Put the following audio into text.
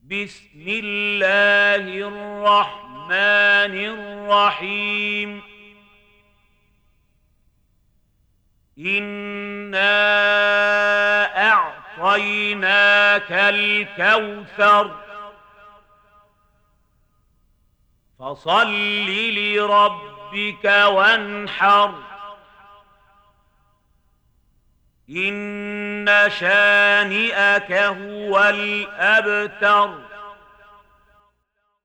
بسم الله الرحمن الرحيم إنا أعطيناك الكوثر فصل لربك وانحر إن شانئك هو الأبتر.